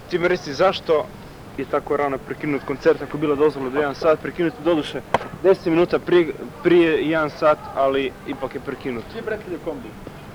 Ti mi reci zašto je tako rano prekinut koncert, ako je bilo dozvoljeno do 1 sat, prekinut doduše 10 minuta prije 1 sat, ali ipak je prekinut. Ti pratili kombi?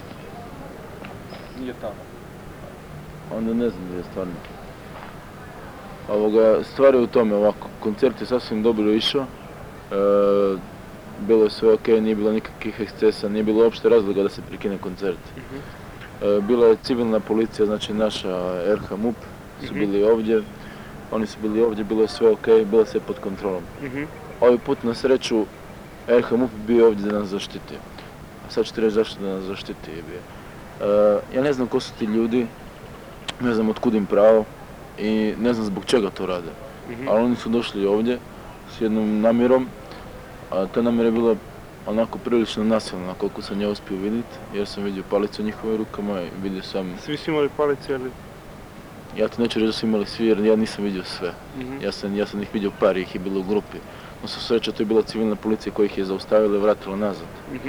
Nije tamo. Onda ne znam gdje je stvarno. Stvar je u tome ovako, koncert je sasvim dobro išao. Bilo je sve ok, nije bilo nikakvih ekscesa, nije bilo uopšte razloga da se prekine koncert. Bila je civilna policija, znači naša RH MUP su bili ovdje. Oni su bili ovdje, bilo je sve ok, bilo je sve pod kontrolom. Ovaj put na sreću RH MUP bio ovdje da nas zaštiti. A sad ću ti reći zašto da nas zaštiti. Ja ne znam ko su ti ljudi, ne znam otkud im pravo i ne znam zbog čega to rade. Ali oni su došli ovdje s jednom namjerom, a ta namjera je bila onako prilično nasilna, koliko sam ja uspio vidjeti, jer sam vidio palicu u njihovim rukama i vidio sam... Svi su imali palice ili? Ja ti neću reći da su imali svi jer ja nisam vidio sve. Ja sam ih vidio par, ih je bilo u grupi. No sva sreća to je bila civilna policija koja ih je zaustavila i vratila nazad.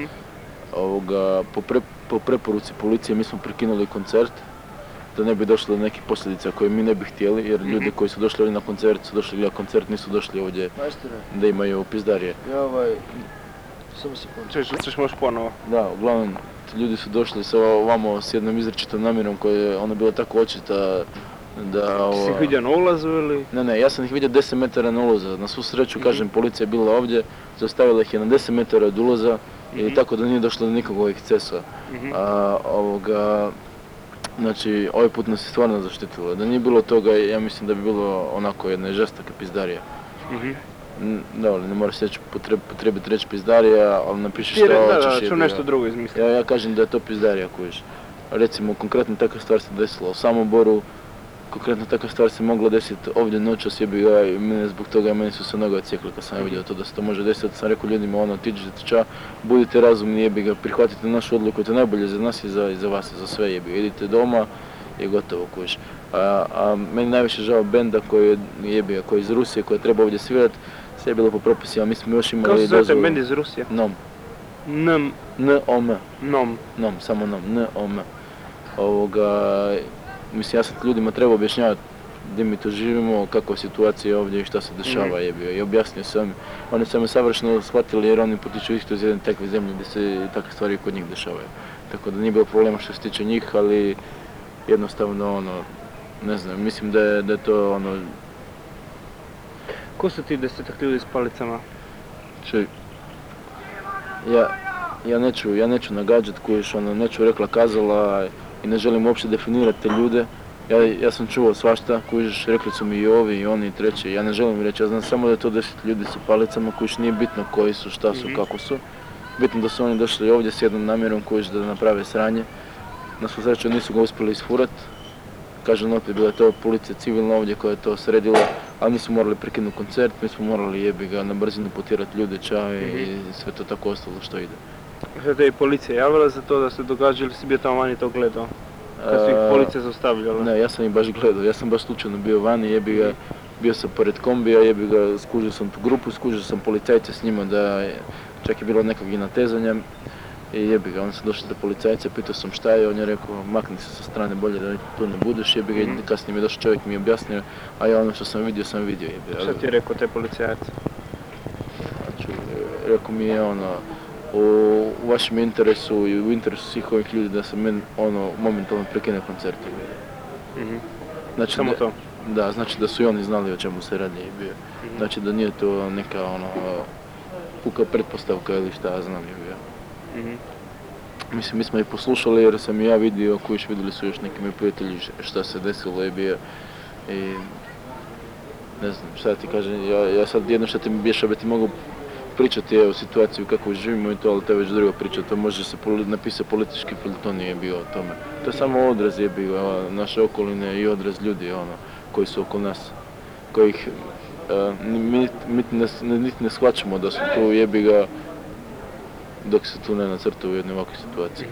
Po preporuci policije mi smo prekinuli koncert, da ne bi došlo do nekih posljedica koje mi ne bi htjeli, jer ljudi koji su došli ovdje na koncert su došli gledati koncert, nisu došli ovdje da imaju pizdarije. Samo sekundu. Češ možeš ponovo? Da, uglavnom ljudi su došli sa ovamo s jednom izričitom namjerom koja je ona bila tako očita da... Si ih vidio na ulazu ili? Ne, ja sam ih vidio 10 metara na ulazu. Na svu sreću, kažem, policija je bila ovdje, zaustavila ih je na 10 metara od ulaza i tako da nije došlo do nikakvog ekscesa. Znači, ovaj put nas je stvarno zaštitilo. Da nije bilo toga, ja mislim da bi bilo onako jedna žestoka pizdarija. Da, ne moraš potrebiti reći pizdarija, ali napiši što hoćeš. Da, ću nešto drugo izmisliti. Ja kažem da je to pizdarija, kojiš. Recimo, konkretno takva stvar se desila u Samoboru, konkretno takva stvar se mogla desiti ovdje noćas, jebi ga, i mene zbog toga, meni su se noge odsjekli kad sam vidio to da se to može desiti. Sam rekao ljudima, otiđite ča, budite razumni, jebi ga, prihvatite našu odluku, to je najbolje za nas i za vas i za sve, jebi ga, idite doma i gotovo, kojiš. A meni najviše žao benda koji je iz Rusije, koja treba ovdje svirati, sve je bilo po propisima, mi smo još imali dozvolu... Kako se zove bend iz Rusije? NOM. N-O-M. NOM, samo NOM, N-O-M. Mislim, ja sam ljudima trebao objašnjavati gdje mi to živimo, kakva situacija je ovdje i šta se dešava, i objasnio sam. Oni su me savršeno shvatili jer oni potiču isto iz jedne takve zemlje gdje se takve stvari kod njih dešavaju. Tako da nije bilo problema što se tiče njih, ali jednostavno, ne znam, mislim da je to Ko su ti 10 ljudi s palicama? Ja neću nagađati kojiš, neću rekla kazala i ne želim uopće definirati te ljude. Ja sam čuo svašta, kojiš, rekli su mi i ovi i oni i treći, ja ne želim reći, ja znam samo da je to 10 ljudi sa palicama kojiš, nije bitno koji su, šta su, kako su. Bitno da su oni došli ovdje s jednom namjerom kojiš da naprave sranje. Na svu sreću nisu ga uspjeli isfurati. Kažem opet, bila je to policija civilna ovdje koja je to sredila, ali mi smo morali prekinuti koncert, mi smo morali jebi ga na brzinu potjerati ljude čaj i sve to tako ostalo što ide. Što te je policija javila za to da se događa ili si bio tamo vani to gledao? Kad su ih policija zaustavljala? Ne, ja sam ih baš gledao, ja sam baš slučajno bio vani, jebi ga, bio sam pored kombija, jebi ga, skužio sam tu grupu, skužio sam policajce s njima da čak je bilo nekog i natezanja. I jebi ga, onda sam došao do policajca, pitao sam šta je, on je rekao makni se sa strane, bolje da tu ne budeš, jebi ga, i kasnije mi je došao čovjek mi je objasnio, a ja ono što sam vidio, jebi ga. Šta ti je rekao te policajac? Znači, rekao mi je u vašem interesu i u interesu svih ovih ljudi da se meni momentalno prekine koncert. Znači, samo to? Da, znači da su i oni znali o čemu se radi, jebi ga. Znači da nije to neka puka pretpostavka ili šta ja znam, jebi ga. Mislim, mi smo ih poslušali jer sam i ja vidio, kojiš vidjeli su još neki moji prijatelji šta se desilo i ne znam šta ti kažem, ja sad jedno što ti mi bješa bi ti mogu pričati o situaciji kako živimo i to, ali to je već druga priča, to može se napisati politički feliton je bio o tome. To je samo odraz je bio naše okoline i odraz ljudi koji su oko nas, kojih niti ne shvaćamo da su tu jebi ga dok se tu ne nacrta u jednoj ovakvoj situaciji.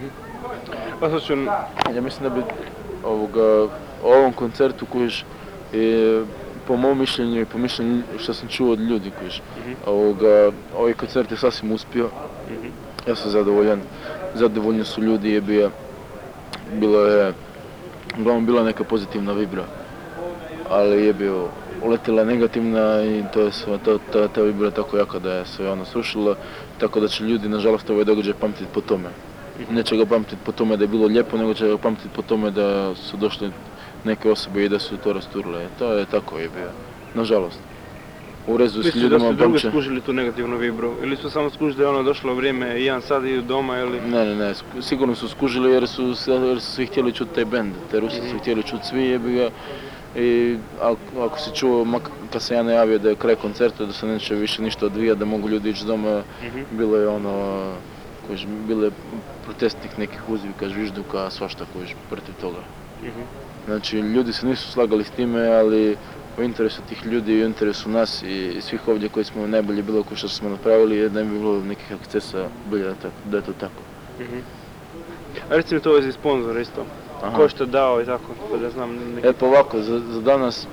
Ja mislim da bi o ovom koncertu kojiš po mom mišljenju i po mišljenju što sam čuo od ljudi kojiš, ovaj koncert je sasvim uspio. Ja sam zadovoljan, zadovoljni su ljudi, je bila neka pozitivna vibra. ali je bio uletila negativna i to bi bilo tako jako da je sve ono srušilo, tako da će ljudi nažalost ovaj događaj pamtiti po tome. Neće ga pamtiti po tome da je bilo lijepo, nego će ga pamtiti po tome da su došle neke osobe i da su to rasturile. To je tako je bio, nažalost. U rezu s ljudima da su drugi pamće. skužili tu negativnu vibru? Ili su samo skužili da je ono došlo vrijeme 1 sat idu doma ili... Ne, sigurno su skužili jer su svi htjeli čuti taj bend, te Rusi su htjeli čuti svi jebi ga. I ako si čuo, kad sam ja najavio da je kraj koncerta, da se neće više ništa odvijati, da mogu ljudi ići doma, bilo je ono, bilo je protestnih nekih uzvika, žvižduka, svašta protiv toga. Znači, ljudi se nisu slagali s time, ali u interesu tih ljudi i u interesu nas i svih ovdje koji smo najbolje bilo ko što smo napravili, je da ne bi bilo nekih ekscesa, da je to tako. A recimo to je za sponzora isto. Ko što dao i tako, pa da znam neki... Pa ovako, za danas,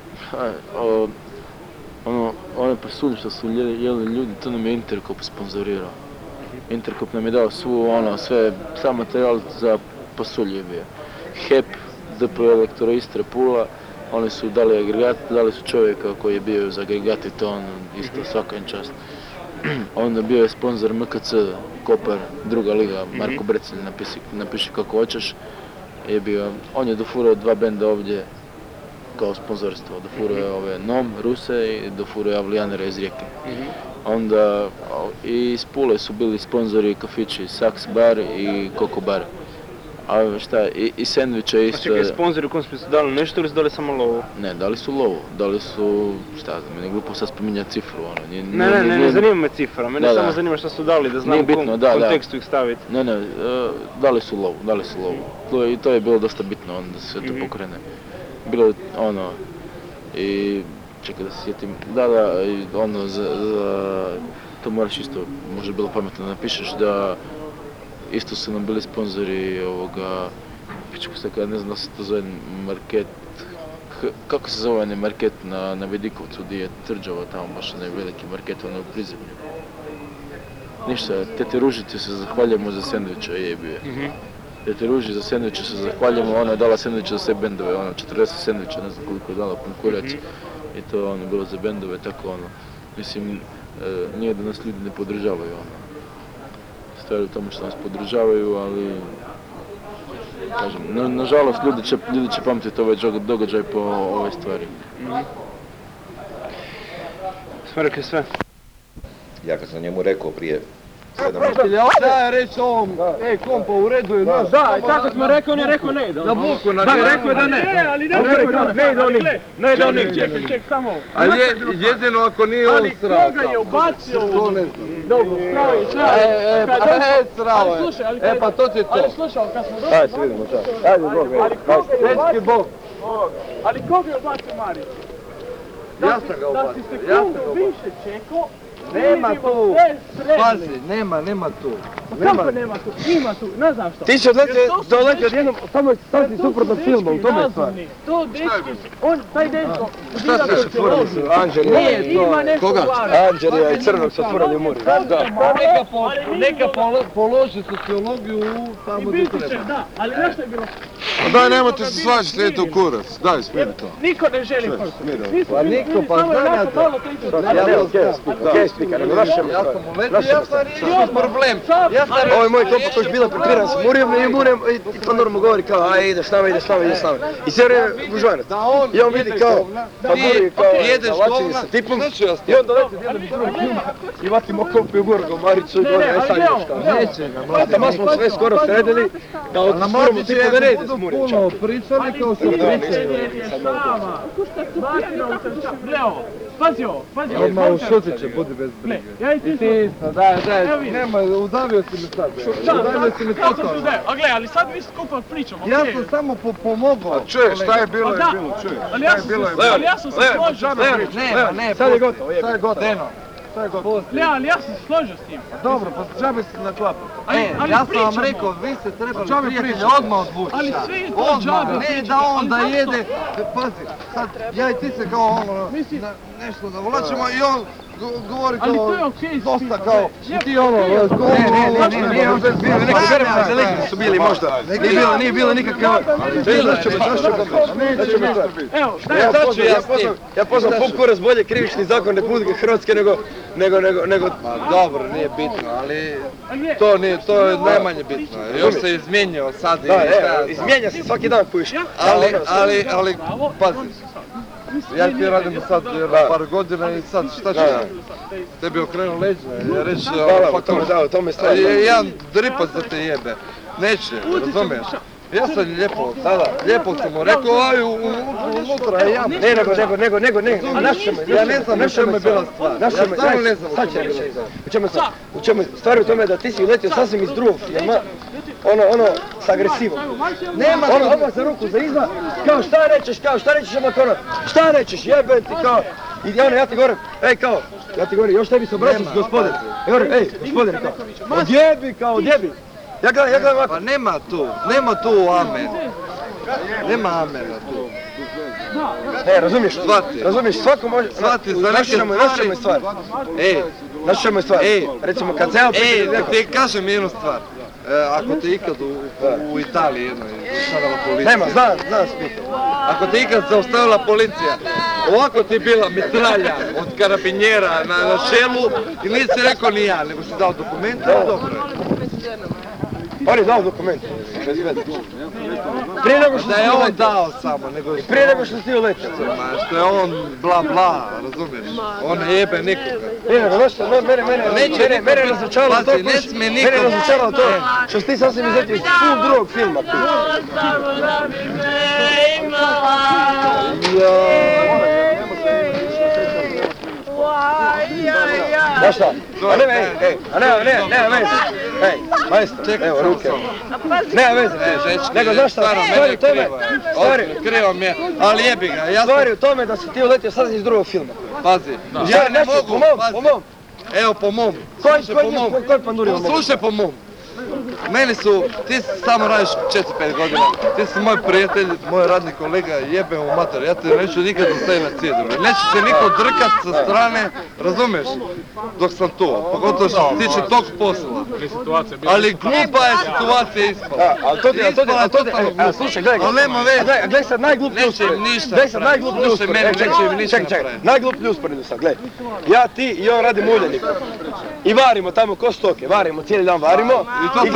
one pasulje što su jeli ljudi, to nam je Interkop sponzorirao. Interkop nam je dao sve materijal za pasulje bio. HEP, DP Elektro Istra Pula, oni su dali agregat, dali su čovjeka koji je bio za agregat i to on isto svaka čast. Onda bio je sponzor MKC, Kopar, druga liga, Marko Brecelj, napiši kako hoćeš. On je dofurao 2 benda ovdje kao sponzorstvo. Dofurao je ove NOM, Ruse i dofurao je Avlijanera iz Rijeke. Onda i iz Pule su bili sponzori kafići Saks bar i Koko bar. A šta, i sendviče isto... Pa čekaj, sponzori u kom smislu dali nešto ili su dali samo lovu? Ne, dali su lovu, dali su, šta znam, meni je glupo sad spominjati cifru, ono. Ne zanima me cifra, mene samo zanima što su dali, da znam u kom kontekstu ih staviti. Ne, dali su lovu. I to je bilo dosta bitno, da se to pokrene. Bilo je ono, i čekaj da se sjetim, to moraš isto, možda bilo pametno da napišeš da isto su nam bili sponzori ovoga, ne znam da se to zove market, kako se zove onaj market na Vidikovcu gdje je tvrđava tamo, baš onaj veliki market, ono u Prizemlju. Ništa, Tete Ružici se zahvaljujemo za sendviče, je bio. Tete Ruži za sendviče se zahvaljujemo, ona je dala sendviče za sve bendove, 40 sendviča, ne znam koliko je dala konkurac. I to je bilo za bendove, tako mislim, nije da nas ljudi ne podržavaju, stvari u tome što nas podržavaju, ali kažem, nažalost ljudi će pamtiti ovaj događaj po ove stvari. Smo rekli sve? Ja kad sam njemu rekao prije 7 Da je reći ovom, kompa u redu je naš. Da, i tako smo rekao, on je rekao ne ide. Na buku, na da, rekao je da ne. Ali ne ide on ide. Ček, samo. A jedino ako nije on srao. Ali koga je ubacio? Dobro, srao je. Slušaj, pa to ti je to. Ali slušaj, kad smo došli... Ajde se vidimo, čao. Ajde, Bog, Svjetski Bog. Ali koga je ubacio Marić? Ja sam ga ubacio. Da si sekundu više čekao, nema tu. Pazi, nema tu. Kako nema tu? Ima tu, ne znam što. Ti će doleti odjednom, samo si suprotno filmu, u tome je stvar. To dečki, taj dečko... Šta ste se tvorili su? Anđeli? Nije to. Koga? Anđelija i Crnog su tvorili muri. Neka položi sociologiju tamo gdje treba. Da, ali nešto je bilo... Daj, nemojte se svađati, idete u kurac. Daj, smiri to. Niko ne želi Pa niko, pa ja sam uletio, ja sam riješio problem. Ovo je moj kompa koji je bila prepiran sa Murijem i pa normalno govori kao aj ide s nama. I sve vrijeme gužvanac. I on vidi kao, pa Muri kao lačenje sa tipom i on doleti jednom i drugom i vatimo kompi u Gorgo, Mariću i gore, aj sad ideš kao. Neće ga, A tamo smo sve skoro sredili, da odsporimo tipa da ne ide s Murijem. puno pričali kao se pričaju. Pazi ovo. Odmah u šutiće, budi bez brige. I ti isto, daj, nema, udavio si me sad. Udavio si me totalno. A gle, ali sad mi skupa pričamo. Ja sam samo pomogao. Čuješ, šta je bilo je bilo, čuješ. Ali ja sam se složio. Ne, sad je gotovo. Ali ja sam se složio s tim. Dobro, pa džabe si naklapao. Ja sam vam rekao, vi ste trebali prijatelja odmah odvući. Ali sve je to džabe. Ne da on da jede, pazi, sad ja i ti se kao ono, nešto da volačemo i on govori Ali kao, to je okej, dosta Stipe, kao, ne. ti ono, Nije možda bio neki zeleni su bili možda. Nije bilo nikakav... Evo, Ja poznam pop kurac bolje krivični zakon Republike Hrvatske nego... Dobro, nije bitno, ali to je najmanje bitno. Još se izmijenio sad i Izmijenja se svaki dan kojiš. ali, pazi. Ja ti radim sad par godina i sad šta ću ja? Tebi okrenu leđa, reći O tome stvari. Jedan dripac da te jebe. Neće, razumiješ? Ja sam lijepo sam mu rekao, aj unutra je jam. Ja ne znam na čemu je bila stvar. Ja stvarno ne znam na čemu je bila stvar. U čemu je stvar u tome da ti si uletio sasvim iz drugog filma, ono, s agresivom. Nema Ono, za ruku, za izma, kao šta rećeš, omak ono, šta rećeš, jebe ti, kao, i ja ti govorim, ja ti govorim, još tebi se obraćaš gospodin. Ja govorim, gospodine, kao, odjebi. Ja gledam ovako. Pa nema tu amen. Nema amena tu. Razumiješ, svako može, naš čemu je stvar. Naš čemu je stvar. Recimo, kad se ja ti kažem jednu stvar. Ako te ikad u Italiji jednoj zaustavila policija... Nema, znam spiti. Ako te ikad zaustavila policija, ovako ti je bila mitralja od karabinjera na čelu i nisi rekao ni ja, nego si dao dokumente, dobro je. On je dao dokument, bez veze. Prije nego što je on dao samo, nego... Prije nego što si ti uletio. Ma što je on bla bla, razumiješ? On ne jebe nikoga. Mene razočaralo to, što si ti sasvim izletio iz full drugog filma. Znaš šta? Nema veze. Majstor, evo ruke. Nema veze. Nego znaš šta? Stvari u tome. Krivo mi je, ali jebi ga. Stvari u tome da si ti uletio sasvim iz drugog filma. Pazi, ja ne mogu, pazi. Evo po mom. Koji panduri vam mogu? Slušaj po mom. Meni su, ti samo radiš 4-5 godina, ti si moj prijatelj, moj radni kolega, jebe u mater, ja te neću nikad ostaviti na cjedru, neće se niko drkat sa strane, razumiješ, dok sam tu, pogotovo što se tiče tog posla. Ali glupa je situacija ispala. Ali to ti, slušaj, gledaj sad najgluplju usporedbu. Čekaj, najgluplju usporedbu sad, gledaj. Ja, ti i on radimo uljenika. I varimo tamo ko stoke, varimo, cijeli dan varimo.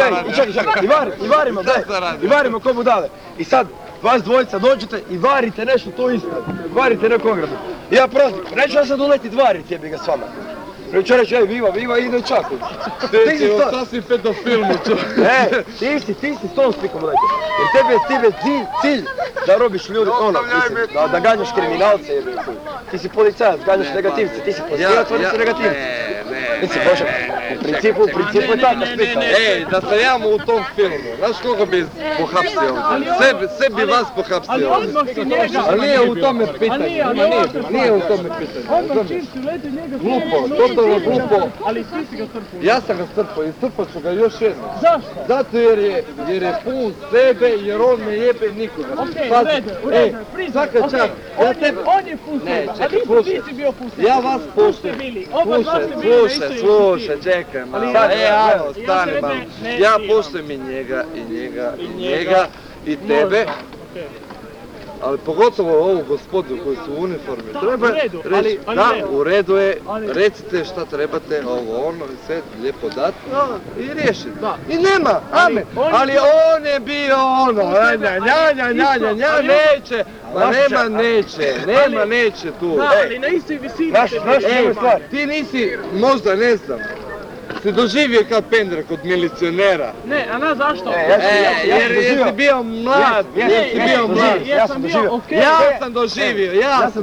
I varimo ko budale. I sad, vas dvojica dođete i varite nešto to ispred. Varite neku ogradu. I ja prozim, neću ja sad uletit variti jebi ga s vama. Neću reći, viva, ide u Čakovcu. Ti si sasvim pedofilmu tu. Ti si s tom slikom uletio. Jer tebi je cilj da robiš ljudi, da ganjaš kriminalce jebi ga. Ti si policajac, ganjaš negativce, ti si pozitivac, oni su negativci. Mislim, Bože, u principu je tako slika. Da sam ja u tom filmu, znaš koga bi pohapsio? Sve bi vas pohapsio. Ali nije u tome pitanje. Nije u tome pitanje. Glupo, totalno glupo. Ali ti si ga strpao. Ja sam ga strpao i strpao ću ga još jednom. Zašto? Zato jer je pun sebe, jer on ne jebe nikoga. Okej, u redu, svaka čast. On je pun sebe, a ti si bio pun sebe. Ja vas poštujem. Slušaj, čekaj malo. Stani malo. Ja poštujem i njega, i tebe. Ali pogotovo ovu gospodu koji su u uniformi. Treba reći, da, u redu je, recite šta trebate, ovo, ono, i sve lijepo dati i riješiti. I nema, amen. Ali on je bio ono, neće, nema neće tu. Ali na istoj visini. Ti nisi, možda ne znam, si doživio kao pendra kod milicionera. Ne, a na zašto? Jer jesi bio mlad, Ja sam doživio. Ja sam doživio.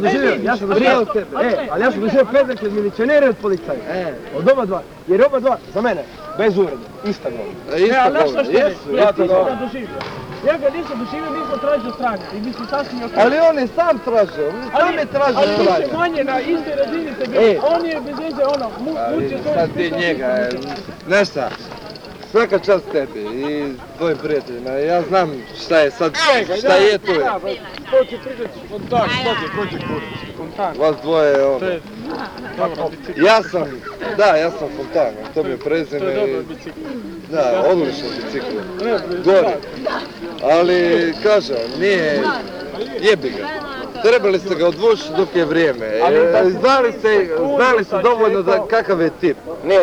Ali ja sam doživio pendra kod milicionera i od policaja. Od oba dva. Jer oba dva, za mene, bez uvrede, ista govor. Ne, ali znaš što je? Ja ti sam ga doživio. Ja ga nisam doživio, nisam tražio strane. I mislim sasvim je okej. Ali on je sam tražio, sam je tražio strane. Ali više manje na istoj razini ste bili. On je bez veze mučio to. Sad ti njega, znaš šta? svaka čast tebi i tvojim prijateljima. Ja znam šta je sad, šta je tu. To će pričati fontan, ko će kurac? Fontan. Vas dvoje, ono. Ja sam Fontan, to mi je prezime. To je dobar bicikl. Da, odličan bicikl. Gori. Ali, kažem, nije, jebi ga. Trebali ste ga odvući dok je vrijeme. Znali su dovoljno da kakav je tip.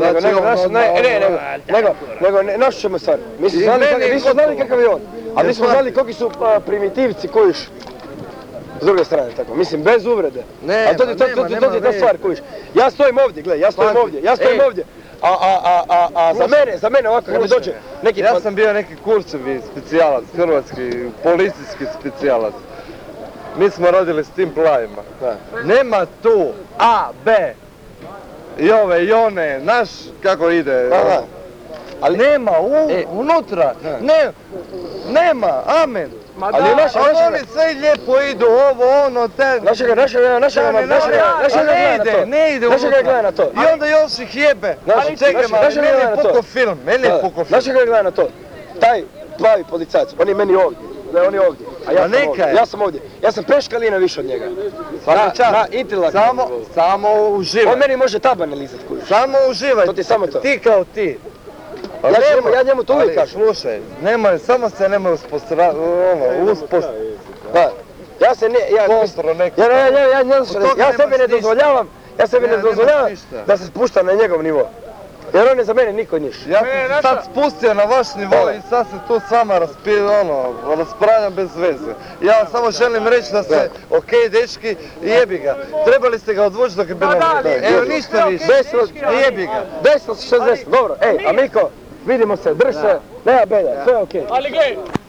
Nego, našu ćemo stvar. Mi smo znali kakav je on, a mi smo znali koliki su primitivci kojiš. S druge strane, tako, mislim, bez uvrede. A to je ta stvar, kojiš. Ja stojim ovdje, gledaj, ja stojim ovdje. A za mene ovako, kad mi dođe neki... Ja sam bio neki kurčevi specijalac, hrvatski, policijski specijalac. Mi smo radili s tim plavima. Nema tu A, B, i ove, i one, znaš kako ide. Ali nema unutra, nema, amen. Ali oni sve lijepo idu, ovo, ono, te... Ne ide unutra. I onda još ih jebe. Ali čekaj, meni je pukao film, Znaš kako gleda na to? Taj plavi policajac, on je meni ovdje. Ne, on je ovdje, a ja sam ovdje. Ja sam peškalina više od njega. Na intelektualnom nivou. Samo uživaj. On meni može tabane lizat, kužiš. Samo uživaj. To ti samo to. Ti kao ti. Ja njemu to uvijek kažem. Slušaj, samo se nemoj Ja se ne, ja sebi ne dozvoljavam da se spuštam na njegov nivo. Jer on je za mene niko niš. Ja sam se sad spustio na vaš nivo i sad se tu s vama raspravljam bez veze. Ja samo želim reći da ste okej dečki i jebi ga. Trebali ste ga odvući dok je bilo vrijeme. Evo ništa više. Jebi ga. 10:60, dobro. Ej, Amiko, vidimo se, drž se, nema belja, sve je okej. Ali gledaj,